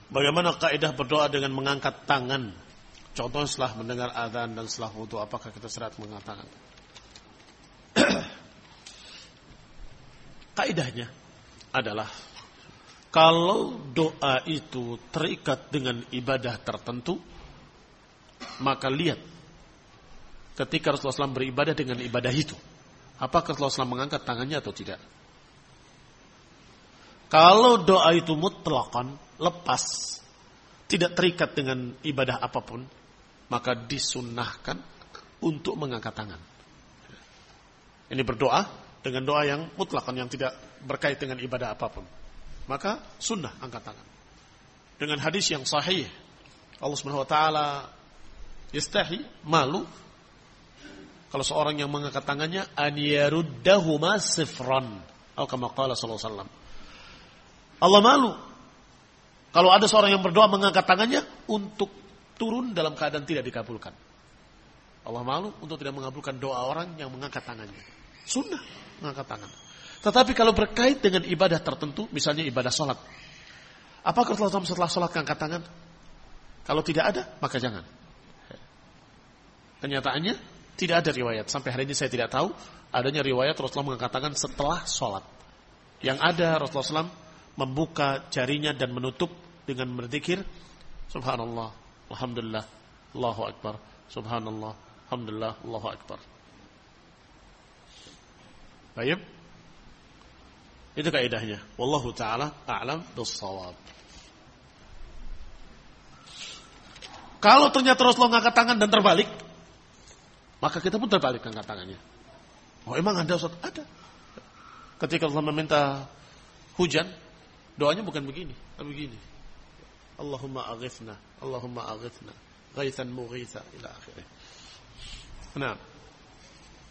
Bagaimana kaidah berdoa dengan mengangkat tangan? Contohnya setelah mendengar azan dan setelah wudu, apakah kita syarat mengangkat tangan? Kaidahnya adalah kalau doa itu terikat dengan ibadah tertentu, maka lihat ketika Rasulullah SAW beribadah dengan ibadah itu, apakah Rasulullah SAW mengangkat tangannya atau tidak? Kalau doa itu mutlaqan, lepas, tidak terikat dengan ibadah apapun, maka disunnahkan untuk mengangkat tangan. Ini berdoa dengan doa yang mutlaqan, yang tidak berkait dengan ibadah apapun, maka sunnah angkat tangan. Dengan hadis yang sahih, Allah Subhanahu wa taala yastahi, malu kalau seorang yang mengangkat tangannya an yaruddahuma sifran, atau kama qala sallallahu alaihi wasallam. Allah malu kalau ada seorang yang berdoa mengangkat tangannya untuk turun dalam keadaan tidak dikabulkan. Allah malu untuk tidak mengabulkan doa orang yang mengangkat tangannya. Sunnah mengangkat tangan. Tetapi kalau berkait dengan ibadah tertentu, misalnya ibadah sholat, apakah Rasulullah setelah sholat angkat tangan? Kalau tidak ada, maka jangan. Kenyataannya tidak ada riwayat. Sampai hari ini saya tidak tahu adanya riwayat Rasulullah mengangkat tangan setelah sholat. Yang ada Rasulullah SAW membuka jarinya dan menutup dengan berzikir subhanallah, alhamdulillah, Allahu akbar, subhanallah, alhamdulillah, Allahu akbar. Baik. Itu kaidahnya. Wallahu taala a'lam bis-shawab. Kalau ternyata Rasulullah angkat tangan dan terbalik, maka kita pun terbalik angkat tangannya. Oh, emang ada Ustaz? Ada. Ketika Rasulullah meminta hujan, doanya bukan begini, tapi begini. Allahumma aghithna, Allahumma aghithna, ghaithan mughitha ila akhirih. Nah,